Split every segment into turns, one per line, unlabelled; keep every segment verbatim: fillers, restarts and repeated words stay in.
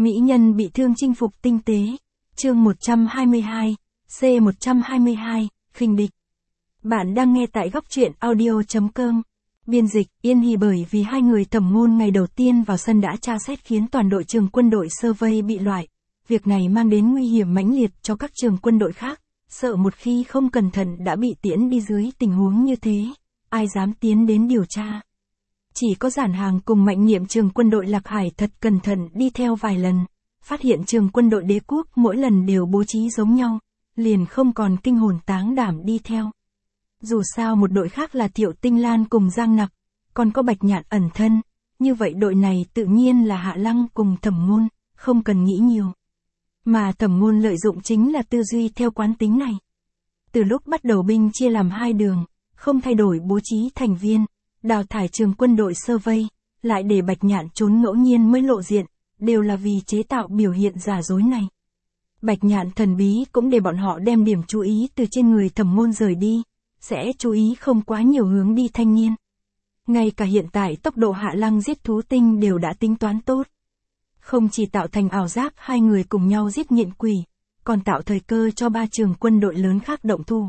Mỹ nhân bị thương chinh phục tinh tế. Chương một trăm hai mươi hai, C một trăm hai mươi hai, khinh địch. Bạn đang nghe tại góc truyện audio chấm com. Biên dịch, Yên Hỷ. Bởi vì hai người Thẩm Ngôn ngày đầu tiên vào sân đã tra xét khiến toàn đội trường quân đội Sơ Vây bị loại. Việc này mang đến nguy hiểm mãnh liệt cho các trường quân đội khác, sợ một khi không cẩn thận đã bị tiễn đi dưới tình huống như thế, ai dám tiến đến điều tra. Chỉ có Giản Hàng cùng Mạnh Niệm trường quân đội Lạc Hải thật cẩn thận đi theo vài lần, phát hiện trường quân đội Đế quốc mỗi lần đều bố trí giống nhau, liền không còn kinh hồn táng đảm đi theo. Dù sao một đội khác là Thiệu Tinh Lan cùng Giang Nặc, còn có Bạch Nhạn ẩn thân, như vậy đội này tự nhiên là Hạ Lăng cùng Thẩm Ngôn, không cần nghĩ nhiều. Mà Thẩm Ngôn lợi dụng chính là tư duy theo quán tính này. Từ lúc bắt đầu binh chia làm hai đường, không thay đổi bố trí thành viên, đào thải trường quân đội Sơ Vây, lại để Bạch Nhạn trốn ngẫu nhiên mới lộ diện, đều là vì chế tạo biểu hiện giả dối này. Bạch Nhạn thần bí cũng để bọn họ đem điểm chú ý từ trên người Thẩm Ngôn rời đi, sẽ chú ý không quá nhiều hướng đi thanh niên. Ngay cả hiện tại tốc độ Hạ Lăng giết thú tinh đều đã tính toán tốt. Không chỉ tạo thành ảo giác hai người cùng nhau giết nhện quỷ, còn tạo thời cơ cho ba trường quân đội lớn khác động thủ.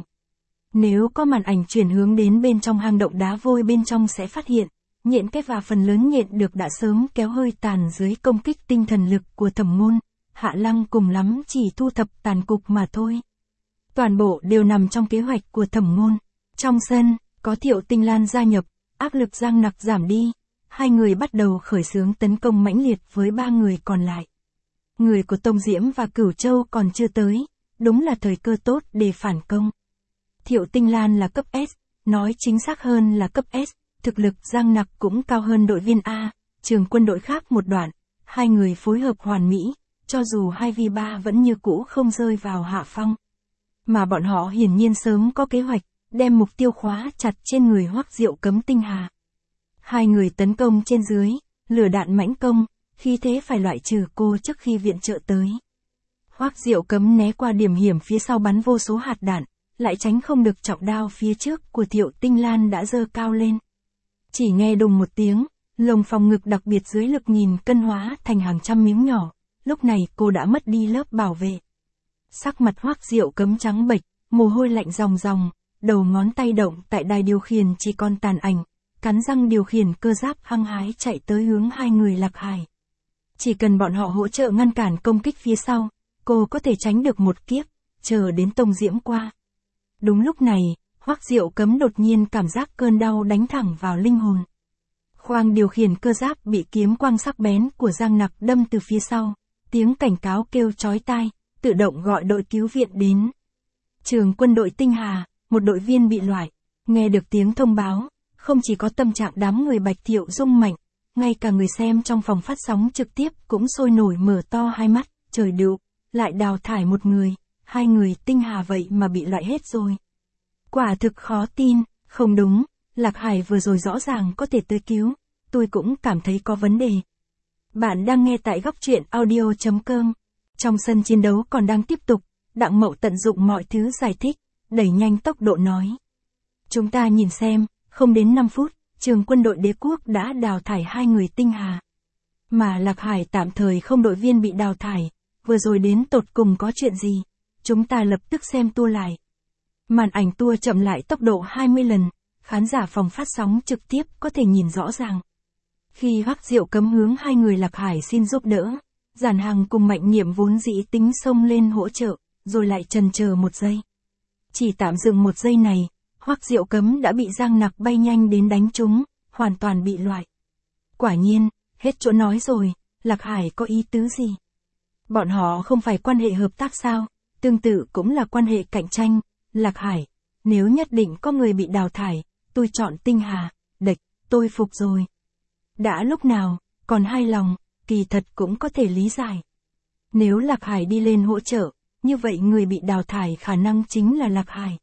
Nếu có màn ảnh chuyển hướng đến bên trong hang động đá vôi bên trong sẽ phát hiện, nhện cái và phần lớn nhện được đã sớm kéo hơi tàn dưới công kích tinh thần lực của Thẩm Ngôn, Hạ Lăng cùng lắm chỉ thu thập tàn cục mà thôi. Toàn bộ đều nằm trong kế hoạch của Thẩm Ngôn. Trong sân, có Thiệu Tinh Lan gia nhập, áp lực Giang Nặc giảm đi, hai người bắt đầu khởi xướng tấn công mãnh liệt với ba người còn lại. Người của Tông Diễm và Cửu Châu còn chưa tới, đúng là thời cơ tốt để phản công. Thiệu Tinh Lan là cấp S, nói chính xác hơn là cấp S, thực lực Giang Nặc cũng cao hơn đội viên A, trường quân đội khác một đoạn, hai người phối hợp hoàn mỹ, cho dù hai vi ba vẫn như cũ không rơi vào hạ phong. Mà bọn họ hiển nhiên sớm có kế hoạch, đem mục tiêu khóa chặt trên người Hoắc Diệu Cấm Tinh Hà. Hai người tấn công trên dưới, lửa đạn mãnh công, khi thế phải loại trừ cô trước khi viện trợ tới. Hoắc Diệu Cấm né qua điểm hiểm phía sau bắn vô số hạt đạn, lại tránh không được trọng đao phía trước của Thiệu Tinh Lan đã giơ cao lên. Chỉ nghe đùng một tiếng, lồng phòng ngực đặc biệt dưới lực nghìn cân hóa thành hàng trăm miếng nhỏ, lúc này cô đã mất đi lớp bảo vệ. Sắc mặt Hoắc Diệu Cấm trắng bệch, mồ hôi lạnh ròng ròng, đầu ngón tay động tại đài điều khiển chỉ còn tàn ảnh, cắn răng điều khiển cơ giáp hăng hái chạy tới hướng hai người Lạc Hải. Chỉ cần bọn họ hỗ trợ ngăn cản công kích phía sau, cô có thể tránh được một kiếp, chờ đến Tông Diễm qua. Đúng lúc này, Hoắc Diệu Cấm đột nhiên cảm giác cơn đau đánh thẳng vào linh hồn. Khoang điều khiển cơ giáp bị kiếm quang sắc bén của Giang Nặc đâm từ phía sau, tiếng cảnh cáo kêu chói tai, tự động gọi đội cứu viện đến. Trường quân đội Tinh Hà, một đội viên bị loại, nghe được tiếng thông báo, không chỉ có tâm trạng đám người Bạch Thiệu rung mạnh, ngay cả người xem trong phòng phát sóng trực tiếp cũng sôi nổi mở to hai mắt, trời đựu, lại đào thải một người, hai người Tinh Hà vậy mà bị loại hết rồi. Quả thực khó tin, không đúng, Lạc Hải vừa rồi rõ ràng có thể tới cứu, tôi cũng cảm thấy có vấn đề. Bạn đang nghe tại góc truyện audio chấm com. Trong sân chiến đấu còn đang tiếp tục, Đặng Mậu tận dụng mọi thứ giải thích, đẩy nhanh tốc độ nói. Chúng ta nhìn xem, không đến năm phút, trường quân đội Đế quốc đã đào thải hai người Tinh Hà. Mà Lạc Hải tạm thời không đội viên bị đào thải, vừa rồi đến tột cùng có chuyện gì, chúng ta lập tức xem tua lại. Màn ảnh tua chậm lại tốc độ hai mươi lần, khán giả phòng phát sóng trực tiếp có thể nhìn rõ ràng. Khi Hoắc Diệu Cấm hướng hai người Lạc Hải xin giúp đỡ, Giản Hàng cùng Mạnh Niệm vốn dĩ tính xông lên hỗ trợ, rồi lại chần chờ một giây. Chỉ tạm dừng một giây này, Hoắc Diệu Cấm đã bị Giang Nặc bay nhanh đến đánh trúng, hoàn toàn bị loại. Quả nhiên, hết chỗ nói rồi, Lạc Hải có ý tứ gì? Bọn họ không phải quan hệ hợp tác sao, tương tự cũng là quan hệ cạnh tranh. Lạc Hải, nếu nhất định có người bị đào thải, tôi chọn Tinh Hà, địch, tôi phục rồi. Đã lúc nào, còn hai lòng, kỳ thật cũng có thể lý giải. Nếu Lạc Hải đi lên hỗ trợ, như vậy người bị đào thải khả năng chính là Lạc Hải.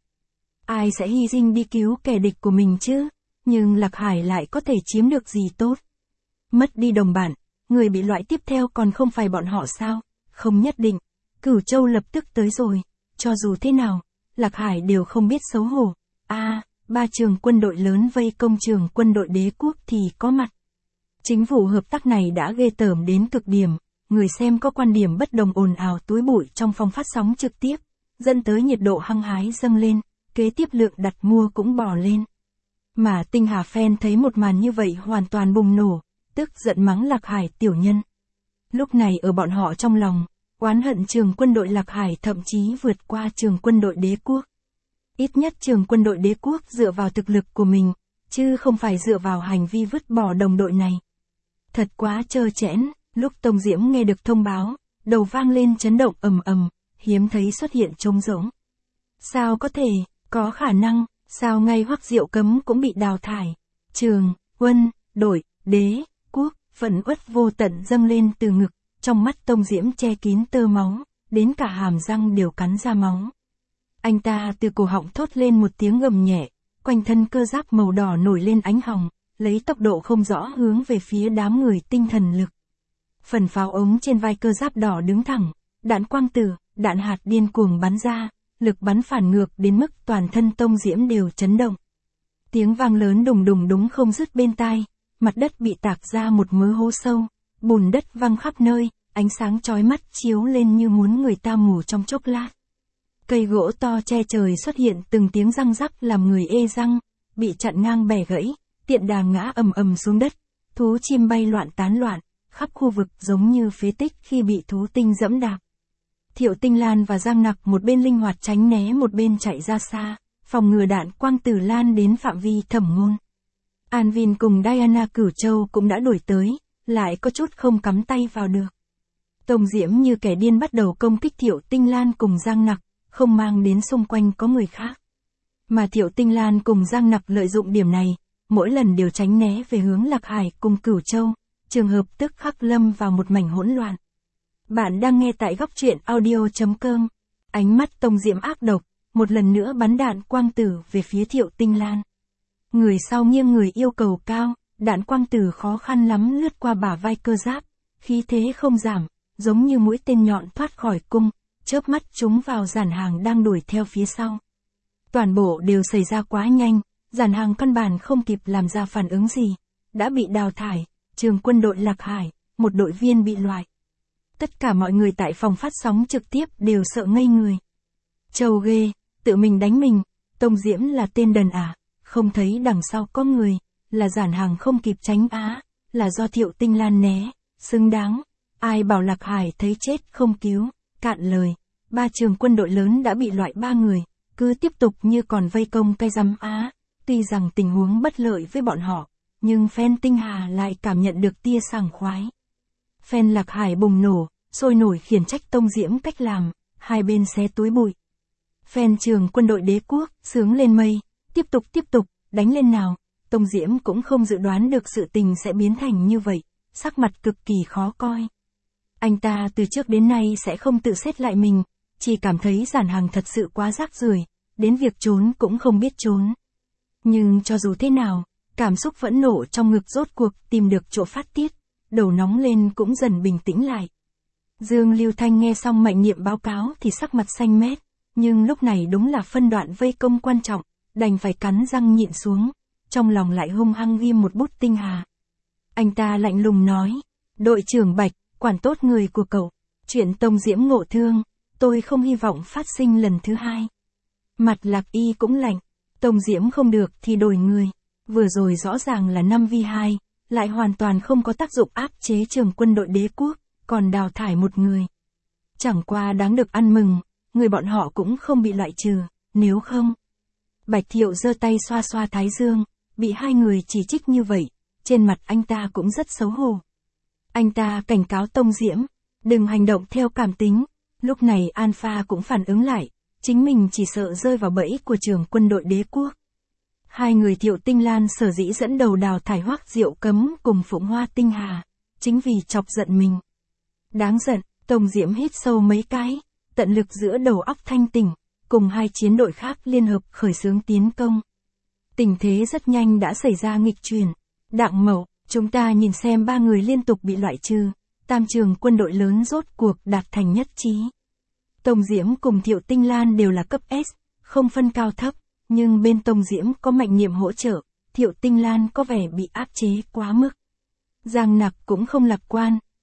Ai sẽ hy sinh đi cứu kẻ địch của mình chứ, nhưng Lạc Hải lại có thể chiếm được gì tốt. Mất đi đồng bạn, người bị loại tiếp theo còn không phải bọn họ sao, không nhất định, Cửu Châu lập tức tới rồi, cho dù thế nào. Lạc Hải đều không biết xấu hổ. A, à, ba trường quân đội lớn vây công trường quân đội Đế quốc thì có mặt. Chính phủ hợp tác này đã ghê tởm đến cực điểm, người xem có quan điểm bất đồng ồn ào túi bụi trong phòng phát sóng trực tiếp, dẫn tới nhiệt độ hăng hái dâng lên, kế tiếp lượng đặt mua cũng bò lên. Mà Tinh Hà fan thấy một màn như vậy hoàn toàn bùng nổ, tức giận mắng Lạc Hải tiểu nhân. Lúc này ở bọn họ trong lòng, oán hận trường quân đội Lạc Hải thậm chí vượt qua trường quân đội Đế quốc. Ít nhất trường quân đội Đế quốc dựa vào thực lực của mình, chứ không phải dựa vào hành vi vứt bỏ đồng đội này. Thật quá trơ trẽn, lúc Tông Diễm nghe được thông báo, đầu vang lên chấn động ầm ầm, hiếm thấy xuất hiện trống rỗng. Sao có thể, có khả năng, sao ngay Hoắc Diệu Cấm cũng bị đào thải. Trường, quân, đội, Đế quốc, phẫn uất vô tận dâng lên từ ngực, trong mắt Tông Diễm che kín tơ máu, đến cả hàm răng đều cắn ra máu. Anh ta từ cổ họng thốt lên một tiếng gầm nhẹ, quanh thân cơ giáp màu đỏ nổi lên ánh hồng, lấy tốc độ không rõ hướng về phía đám người tinh thần lực. Phần pháo ống trên vai cơ giáp đỏ đứng thẳng, đạn quang tử, đạn hạt điên cuồng bắn ra, lực bắn phản ngược đến mức toàn thân Tông Diễm đều chấn động. Tiếng vang lớn đùng đùng đúng không dứt bên tai, mặt đất bị tạc ra một mớ hố sâu, bùn đất văng khắp nơi, ánh sáng chói mắt chiếu lên như muốn người ta mù trong chốc lát. Cây gỗ to che trời xuất hiện từng tiếng răng rắc làm người ê răng, bị chặn ngang bẻ gãy, tiện đà ngã ầm ầm xuống đất, thú chim bay loạn tán loạn, khắp khu vực giống như phế tích khi bị thú tinh dẫm đạp. Thiệu Tinh Lan và Giang Nặc một bên linh hoạt tránh né một bên chạy ra xa, phòng ngừa đạn quang tử lan đến phạm vi Thẩm Ngôn. An Vin cùng Diana Cửu Châu cũng đã đuổi tới, lại có chút không cắm tay vào được. Tông Diễm như kẻ điên bắt đầu công kích Thiệu Tinh Lan cùng Giang Nặc, không mang đến xung quanh có người khác. Mà Thiệu Tinh Lan cùng Giang Nặc lợi dụng điểm này, mỗi lần đều tránh né về hướng Lạc Hải cùng Cửu Châu, trường hợp tức khắc lâm vào một mảnh hỗn loạn. Bạn đang nghe tại góc truyện audio chấm com. Ánh mắt Tông Diễm ác độc, một lần nữa bắn đạn quang tử về phía Thiệu Tinh Lan. Người sau nghiêng người yêu cầu cao, đạn quang tử khó khăn lắm lướt qua bả vai cơ giáp, khí thế không giảm, giống như mũi tên nhọn thoát khỏi cung, chớp mắt trúng vào Giản Hàng đang đuổi theo phía sau. Toàn bộ đều xảy ra quá nhanh, Giản Hàng căn bản không kịp làm ra phản ứng gì, đã bị đào thải, trường quân đội Lạc Hải, một đội viên bị loại. Tất cả mọi người tại phòng phát sóng trực tiếp đều sợ ngây người. Trâu ghê, tự mình đánh mình, Tông Diễm là tên đần à, không thấy đằng sau có người, là Giản Hàng không kịp tránh á, là do Thiệu Tinh Lan né, xứng đáng, ai bảo Lạc Hải thấy chết không cứu, cạn lời, ba trường quân đội lớn đã bị loại ba người, cứ tiếp tục như còn vây công cây răm á, tuy rằng tình huống bất lợi với bọn họ, nhưng fan Tinh Hà lại cảm nhận được tia sảng khoái. Fan Lạc Hải bùng nổ, sôi nổi khiển trách Tông Diễm cách làm, hai bên xé túi bụi. Fan trường quân đội Đế quốc, sướng lên mây, tiếp tục tiếp tục, đánh lên nào. Tông Diễm cũng không dự đoán được sự tình sẽ biến thành như vậy, sắc mặt cực kỳ khó coi. Anh ta từ trước đến nay sẽ không tự xét lại mình, chỉ cảm thấy Giản Hàng thật sự quá rác rưởi, đến việc trốn cũng không biết trốn. Nhưng cho dù thế nào, cảm xúc phẫn nộ trong ngực rốt cuộc tìm được chỗ phát tiết, đầu nóng lên cũng dần bình tĩnh lại. Dương Lưu Thanh nghe xong Mạnh Niệm báo cáo thì sắc mặt xanh mét, nhưng lúc này đúng là phân đoạn vây công quan trọng, đành phải cắn răng nhịn xuống, trong lòng lại hung hăng ghim một bút Tinh Hà. Anh ta lạnh lùng nói, đội trưởng Bạch, quản tốt người của cậu, chuyện Tông Diễm ngộ thương, tôi không hy vọng phát sinh lần thứ hai. Mặt Lạc Y cũng lạnh, Tông Diễm không được thì đổi người, vừa rồi rõ ràng là năm vi hai, lại hoàn toàn không có tác dụng áp chế trường quân đội Đế quốc, còn đào thải một người. Chẳng qua đáng được ăn mừng, người bọn họ cũng không bị loại trừ, nếu không. Bạch Thiệu giơ tay xoa xoa thái dương, bị hai người chỉ trích như vậy, trên mặt anh ta cũng rất xấu hổ. Anh ta cảnh cáo Tông Diễm, đừng hành động theo cảm tính, lúc này Alpha cũng phản ứng lại, chính mình chỉ sợ rơi vào bẫy của trường quân đội Đế quốc. Hai người Thiệu Tinh Lan sở dĩ dẫn đầu đào thải Hoắc Diệu Cấm cùng Phụng Hoa Tinh Hà, chính vì chọc giận mình. Đáng giận, Tông Diễm hít sâu mấy cái, tận lực giữa đầu óc thanh tỉnh, cùng hai chiến đội khác liên hợp khởi xướng tiến công. Tình thế rất nhanh đã xảy ra nghịch chuyển. Đặng Mậu, chúng ta nhìn xem ba người liên tục bị loại trừ, tam trường quân đội lớn rốt cuộc đạt thành nhất trí. Tông Diễm cùng Thiệu Tinh Lan đều là cấp S, không phân cao thấp, nhưng bên Tông Diễm có Mạnh Niệm hỗ trợ, Thiệu Tinh Lan có vẻ bị áp chế quá mức. Giang Nặc cũng không lạc quan,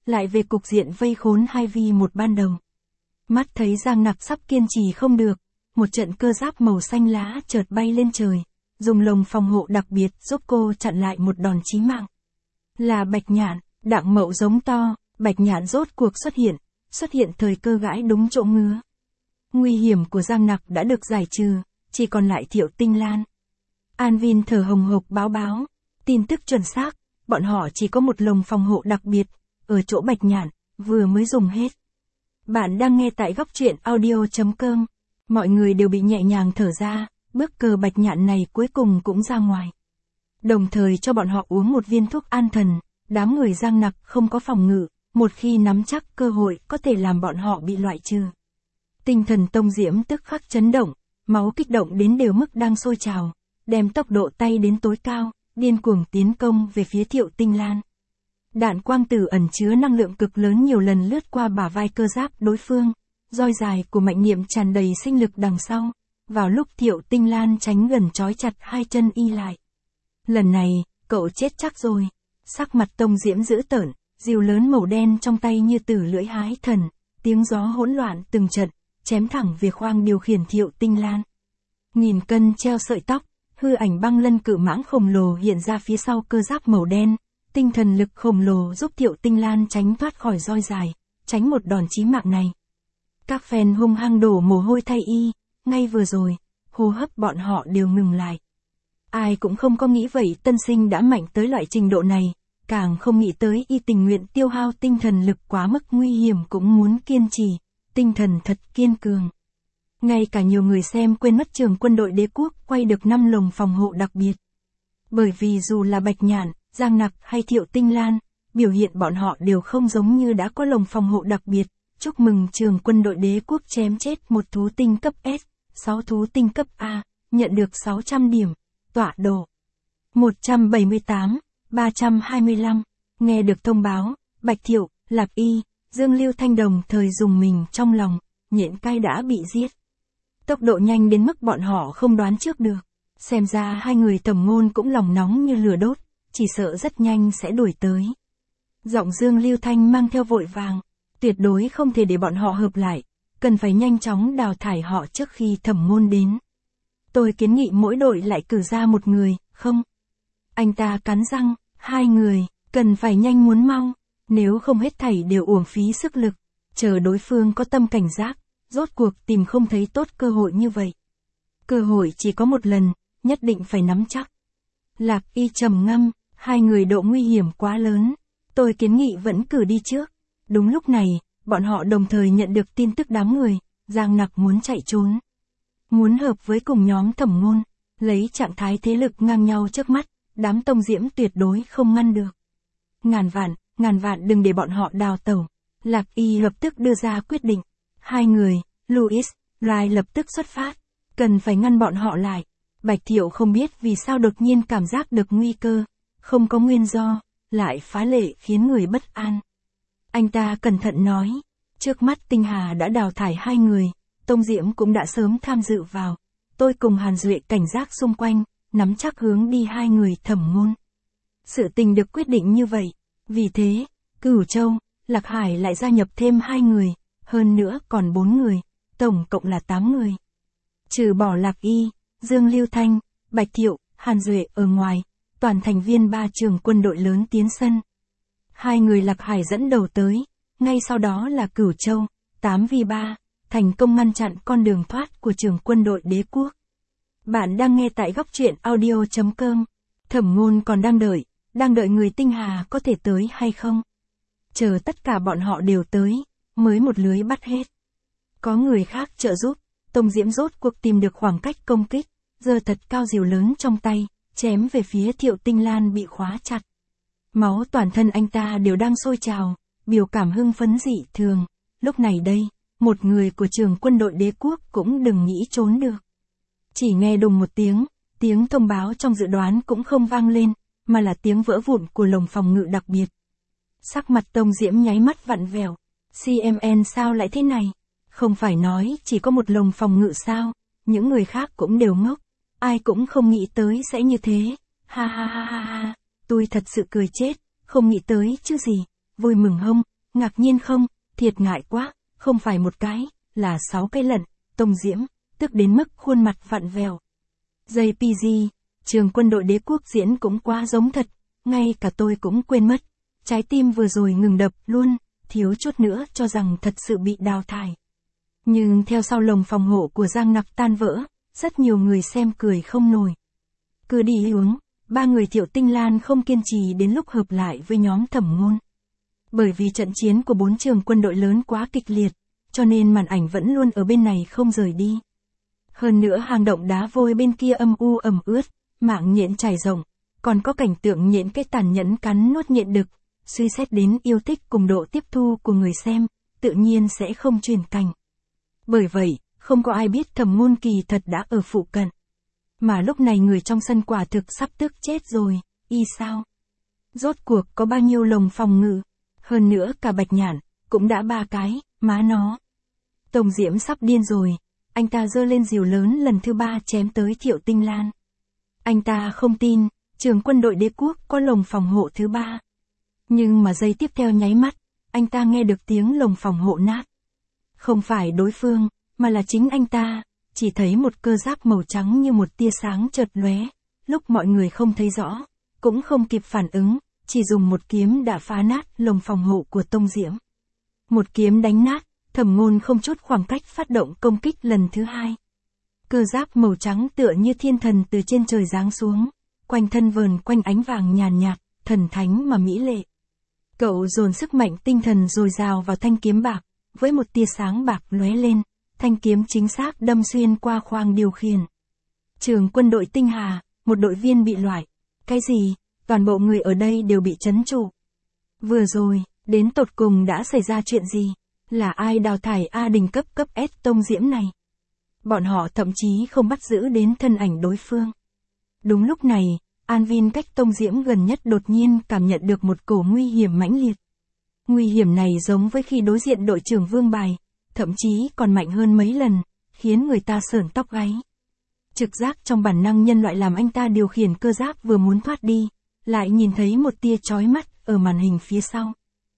lại về cục diện vây khốn hai vi một ban đầu. Mắt thấy Giang Nặc sắp kiên trì không được, một trận cơ giáp màu xanh lá chợt bay lên trời, dùng lồng phòng hộ đặc biệt giúp cô chặn lại một đòn chí mạng. Là Bạch Nhạn, Đặng Mậu giống to, Bạch Nhạn rốt cuộc xuất hiện, xuất hiện thời cơ gãi đúng chỗ ngứa. Nguy hiểm của Giang Nặc đã được giải trừ, chỉ còn lại Thiệu Tinh Lan. An Vin thở hồng hộc báo báo, tin tức chuẩn xác, bọn họ chỉ có một lồng phòng hộ đặc biệt, ở chỗ Bạch Nhạn, vừa mới dùng hết. Bạn đang nghe tại góc truyện audio chấm com. Mọi người đều bị nhẹ nhàng thở ra, bước cờ Bạch Nhạn này cuối cùng cũng ra ngoài. Đồng thời cho bọn họ uống một viên thuốc an thần, đám người Giang Nặc không có phòng ngự, một khi nắm chắc cơ hội có thể làm bọn họ bị loại trừ. Tinh thần Tông Diễm tức khắc chấn động, máu kích động đến đều mức đang sôi trào, đem tốc độ tay đến tối cao, điên cuồng tiến công về phía Thiệu Tinh Lan. Đạn quang tử ẩn chứa năng lượng cực lớn nhiều lần lướt qua bả vai cơ giáp đối phương, roi dài của Mạnh Niệm tràn đầy sinh lực đằng sau, vào lúc Thiệu Tinh Lan tránh gần trói chặt hai chân y lại. Lần này, cậu chết chắc rồi. Sắc mặt Tông Diễm dữ tợn, rìu lớn màu đen trong tay như tử lưỡi hái thần, tiếng gió hỗn loạn từng trận, chém thẳng về khoang điều khiển Thiệu Tinh Lan. Nghìn cân treo sợi tóc, hư ảnh băng lân cự mãng khổng lồ hiện ra phía sau cơ giáp màu đen, tinh thần lực khổng lồ giúp Thiệu Tinh Lan tránh thoát khỏi roi dài, tránh một đòn chí mạng này. Các fan hung hăng đổ mồ hôi thay y, ngay vừa rồi, hô hấp bọn họ đều ngừng lại. Ai cũng không có nghĩ vậy tân sinh đã mạnh tới loại trình độ này, càng không nghĩ tới y tình nguyện tiêu hao tinh thần lực quá mức nguy hiểm cũng muốn kiên trì, tinh thần thật kiên cường. Ngay cả nhiều người xem quên mất Trường Quân đội Đế quốc quay được năm lồng phòng hộ đặc biệt. Bởi vì dù là Bạch Nhạn, Giang Nặc hay Thiệu Tinh Lan, biểu hiện bọn họ đều không giống như đã có lồng phòng hộ đặc biệt. Chúc mừng Trường Quân đội Đế quốc chém chết một thú tinh cấp S, sáu thú tinh cấp A, nhận được sáu trăm điểm, tọa độ một trăm bảy mươi tám, ba trăm hai mươi lăm. Nghe được thông báo, Bạch Thiệu, Lạp Y, Dương Lưu Thanh đồng thời dùng mình trong lòng, Nhện Cai đã bị giết. Tốc độ nhanh đến mức bọn họ không đoán trước được. Xem ra hai người Thẩm Ngôn cũng lòng nóng như lửa đốt, chỉ sợ rất nhanh sẽ đuổi tới. Giọng Dương Lưu Thanh mang theo vội vàng, tuyệt đối không thể để bọn họ hợp lại, cần phải nhanh chóng đào thải họ trước khi Thẩm Ngôn đến. Tôi kiến nghị mỗi đội lại cử ra một người, không? Anh ta cắn răng, hai người, cần phải nhanh muốn mau, nếu không hết thảy đều uổng phí sức lực, chờ đối phương có tâm cảnh giác, rốt cuộc tìm không thấy tốt cơ hội như vậy. Cơ hội chỉ có một lần, nhất định phải nắm chắc. Lạc Y trầm ngâm, hai người độ nguy hiểm quá lớn, tôi kiến nghị vẫn cử đi trước. Đúng lúc này, bọn họ đồng thời nhận được tin tức đám người, Giang Nặc muốn chạy trốn. Muốn hợp với cùng nhóm Thẩm Ngôn, lấy trạng thái thế lực ngang nhau trước mắt, đám Tông Diễm tuyệt đối không ngăn được. Ngàn vạn, ngàn vạn đừng để bọn họ đào tẩu. Lạc Y lập tức đưa ra quyết định. Hai người, Louis, Rai lập tức xuất phát. Cần phải ngăn bọn họ lại. Bạch Thiệu không biết vì sao đột nhiên cảm giác được nguy cơ. Không có nguyên do, lại phá lệ khiến người bất an. Anh ta cẩn thận nói. Trước mắt Tinh Hà đã đào thải hai người. Tông Diễm cũng đã sớm tham dự vào. Tôi cùng Hàn Duệ cảnh giác xung quanh, nắm chắc hướng đi hai người Thẩm Ngôn. Sự tình được quyết định như vậy. Vì thế, Cửu Châu, Lạc Hải lại gia nhập thêm hai người, hơn nữa còn bốn người, tổng cộng là tám người. Trừ bỏ Lạc Y, Dương Lưu Thanh, Bạch Thiệu, Hàn Duệ ở ngoài, toàn thành viên ba trường quân đội lớn tiến sân. Hai người Lạc Hải dẫn đầu tới, ngay sau đó là Cửu Châu, tám vs ba, thành công ngăn chặn con đường thoát của trường quân đội Đế quốc. Bạn đang nghe tại góc truyện audio chấm com. Thẩm Ngôn còn đang đợi, đang đợi người Tinh Hà có thể tới hay không. Chờ tất cả bọn họ đều tới, mới một lưới bắt hết. Có người khác trợ giúp, Tông Diễm rốt cuộc tìm được khoảng cách công kích, giơ thật cao rìu lớn trong tay, chém về phía Thiệu Tinh Lan bị khóa chặt. Máu toàn thân anh ta đều đang sôi trào, biểu cảm hưng phấn dị thường. Lúc này đây, một người của trường quân đội Đế quốc cũng đừng nghĩ trốn được. Chỉ nghe đùng một tiếng, tiếng thông báo trong dự đoán cũng không vang lên, mà là tiếng vỡ vụn của lồng phòng ngự đặc biệt. Sắc mặt Tông Diễm nháy mắt vặn vẹo. xê em en sao lại thế này? Không phải nói chỉ có một lồng phòng ngự sao? Những người khác cũng đều ngốc. Ai cũng không nghĩ tới sẽ như thế. Ha ha ha ha ha. Tôi thật sự cười chết. Không nghĩ tới chứ gì. Vui mừng hông? ngạc nhiên không, thiệt ngại quá, không phải một cái, là sáu cái lận, Tông Diễm, tức đến mức khuôn mặt vặn vẹo. gi pê giê, trường quân đội đế quốc diễn cũng quá giống thật, ngay cả tôi cũng quên mất. Trái tim vừa rồi ngừng đập luôn, thiếu chút nữa cho rằng thật sự bị đào thải. Nhưng theo sau lồng phòng hộ của Giang Nặc tan vỡ, rất nhiều người xem cười không nổi. Cứ đi hướng, ba người Thiệu Tinh Lan không kiên trì đến lúc hợp lại với nhóm Thẩm Ngôn. Bởi vì trận chiến của bốn trường quân đội lớn quá kịch liệt, cho nên màn ảnh vẫn luôn ở bên này không rời đi. Hơn nữa hang động đá vôi bên kia âm u ẩm ướt, mạng nhện trải rộng, còn có cảnh tượng nhện cái tàn nhẫn cắn nuốt nhện đực, suy xét đến yêu thích cùng độ tiếp thu của người xem, tự nhiên sẽ không truyền cảnh. Bởi vậy, không có ai biết Thẩm Ngôn kỳ thật đã ở phụ cận. Mà lúc này người trong sân quả thực sắp tức chết rồi, y sao? Rốt cuộc có bao nhiêu lồng phòng ngự? Hơn nữa cả Bạch Nhạn, cũng đã ba cái, má nó. Tông Diễm sắp điên rồi, anh ta giơ lên rìu lớn lần thứ ba chém tới Thiệu Tinh Lan. Anh ta không tin, trường quân đội đế quốc có lồng phòng hộ thứ ba. Nhưng mà giây tiếp theo nháy mắt, anh ta nghe được tiếng lồng phòng hộ nát. Không phải đối phương, mà là chính anh ta, chỉ thấy một cơ giáp màu trắng như một tia sáng chợt lóe, lúc mọi người không thấy rõ, cũng không kịp phản ứng, chỉ dùng một kiếm đã phá nát lồng phòng hộ của Tông Diễm. Một kiếm đánh nát, Thẩm Ngôn không chút khoảng cách phát động công kích lần thứ hai. Cơ giáp màu trắng tựa như thiên thần từ trên trời giáng xuống, quanh thân vờn quanh ánh vàng nhàn nhạt, thần thánh mà mỹ lệ. Cậu dồn sức mạnh tinh thần dồi dào vào thanh kiếm bạc, với một tia sáng bạc lóe lên, thanh kiếm chính xác đâm xuyên qua khoang điều khiển. Trường quân đội Tinh Hà, một đội viên bị loại. Cái gì? Toàn bộ người ở đây đều bị trấn trụ. Vừa rồi, đến tột cùng đã xảy ra chuyện gì? Là ai đào thải A Đình cấp cấp S Tông Diễm này? Bọn họ thậm chí không bắt giữ đến thân ảnh đối phương. Đúng lúc này, An Vin cách Tông Diễm gần nhất đột nhiên cảm nhận được một cổ nguy hiểm mãnh liệt. Nguy hiểm này giống với khi đối diện đội trưởng Vương Bài, thậm chí còn mạnh hơn mấy lần, khiến người ta sởn tóc gáy. Trực giác trong bản năng nhân loại làm anh ta điều khiển cơ giáp vừa muốn thoát đi, lại nhìn thấy một tia chói mắt ở màn hình phía sau.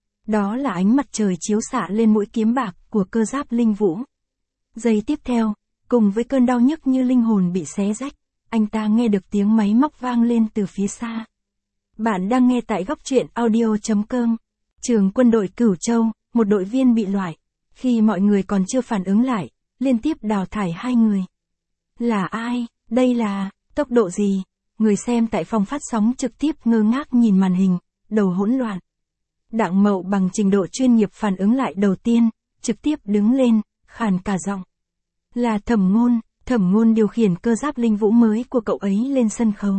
Đó là ánh mặt trời chiếu xạ lên mũi kiếm bạc của cơ giáp Linh Vũ. Giây tiếp theo, cùng với cơn đau nhức như linh hồn bị xé rách, anh ta nghe được tiếng máy móc vang lên từ phía xa. Bạn đang nghe tại góc truyện audio chấm com. Trường quân đội Cửu Châu, một đội viên bị loại. Khi mọi người còn chưa phản ứng lại, liên tiếp đào thải hai người. Là ai? Đây là, tốc độ gì? Người xem tại phòng phát sóng trực tiếp ngơ ngác nhìn màn hình, đầu hỗn loạn. Đặng Mậu bằng trình độ chuyên nghiệp phản ứng lại đầu tiên, trực tiếp đứng lên, khàn cả giọng. Là Thẩm Ngôn, Thẩm Ngôn điều khiển cơ giáp Linh Vũ mới của cậu ấy lên sân khấu.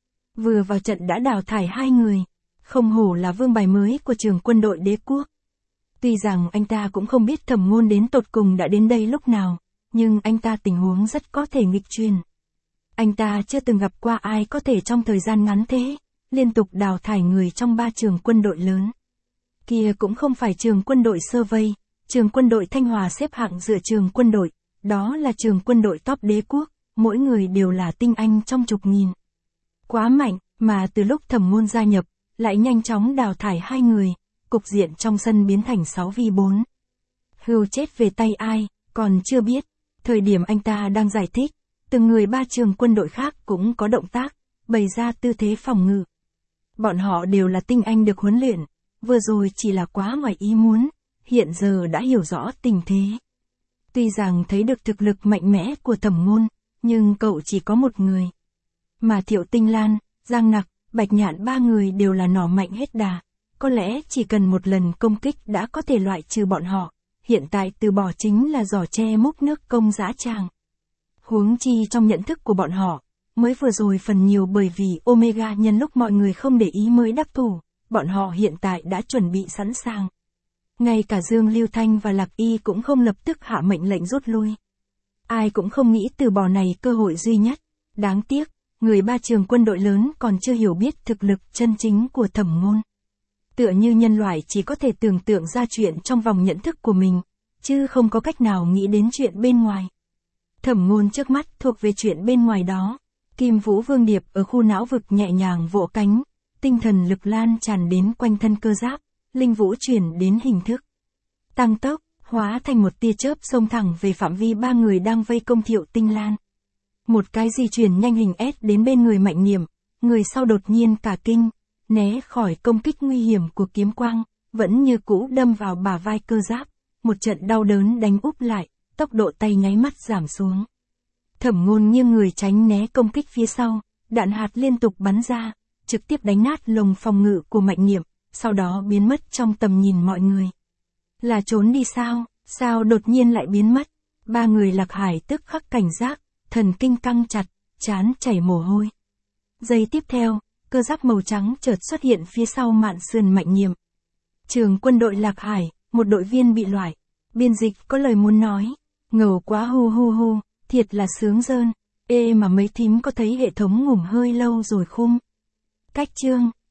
Vừa vào trận đã đào thải hai người, không hổ là vương bài mới của trường quân đội đế quốc. Tuy rằng anh ta cũng không biết Thẩm Ngôn đến tột cùng đã đến đây lúc nào, nhưng anh ta tình huống rất có thể nghịch truyền. Anh ta chưa từng gặp qua ai có thể trong thời gian ngắn thế, liên tục đào thải người trong ba trường quân đội lớn. Kia cũng không phải trường quân đội Sơ Vây, trường quân đội Thanh Hòa xếp hạng dựa trường quân đội, đó là trường quân đội top đế quốc, mỗi người đều là tinh anh trong chục nghìn. Quá mạnh, mà từ lúc Thẩm Ngôn gia nhập, lại nhanh chóng đào thải hai người, cục diện trong sân biến thành sáu vs bốn. Hưu chết về tay ai, còn chưa biết. Thời điểm anh ta đang giải thích, từng người ba trường quân đội khác cũng có động tác, bày ra tư thế phòng ngự. Bọn họ đều là tinh anh được huấn luyện, vừa rồi chỉ là quá ngoài ý muốn, hiện giờ đã hiểu rõ tình thế. Tuy rằng thấy được thực lực mạnh mẽ của Thẩm Ngôn, nhưng cậu chỉ có một người. Mà Thiệu Tinh Lan, Giang Nặc, Bạch Nhạn ba người đều là nỏ mạnh hết đà, có lẽ chỉ cần một lần công kích đã có thể loại trừ bọn họ, hiện tại từ bỏ chính là giỏ tre múc nước công dã tràng. Huống chi trong nhận thức của bọn họ, mới vừa rồi phần nhiều bởi vì Omega nhân lúc mọi người không để ý mới đắc thủ, bọn họ hiện tại đã chuẩn bị sẵn sàng. Ngay cả Dương Lưu Thanh và Lạc Y cũng không lập tức hạ mệnh lệnh rút lui. Ai cũng không nghĩ từ bỏ này cơ hội duy nhất. Đáng tiếc, người ba trường quân đội lớn còn chưa hiểu biết thực lực chân chính của Thẩm Ngôn. Tựa như nhân loại chỉ có thể tưởng tượng ra chuyện trong vòng nhận thức của mình, chứ không có cách nào nghĩ đến chuyện bên ngoài. Thẩm Ngôn trước mắt thuộc về chuyện bên ngoài đó. Kim Vũ Vương Điệp ở khu não vực nhẹ nhàng vỗ cánh, tinh thần lực lan tràn đến quanh thân cơ giáp, linh vũ chuyển đến hình thức. Tăng tốc, hóa thành một tia chớp xông thẳng về phạm vi ba người đang vây công Thiệu Tinh Lan. Một cái di chuyển nhanh hình S đến bên người Mạnh Niệm, người sau đột nhiên cả kinh, né khỏi công kích nguy hiểm của kiếm quang, vẫn như cũ đâm vào bả vai Cơ Giáp, một trận đau đớn đánh úp lại, tốc độ tay nháy mắt giảm xuống. Thẩm Ngôn nghiêng người tránh né công kích phía sau, đạn hạt liên tục bắn ra, trực tiếp đánh nát lồng phòng ngự của Mạnh Niệm, sau đó biến mất trong tầm nhìn mọi người. Là trốn đi sao, sao đột nhiên lại biến mất? Ba người Lạc Hải tức khắc cảnh giác, thần kinh căng chặt, trán chảy mồ hôi. Giây tiếp theo, cơ giáp màu trắng chợt xuất hiện phía sau mạn sườn Mạnh Niệm. Trường quân đội Lạc Hải, một đội viên bị loại. Biên dịch có lời muốn nói. Ngầu quá hu hu hu, thiệt là sướng rơn. Ê mà mấy thím có thấy hệ thống ngủm hơi lâu rồi không? Cách chương.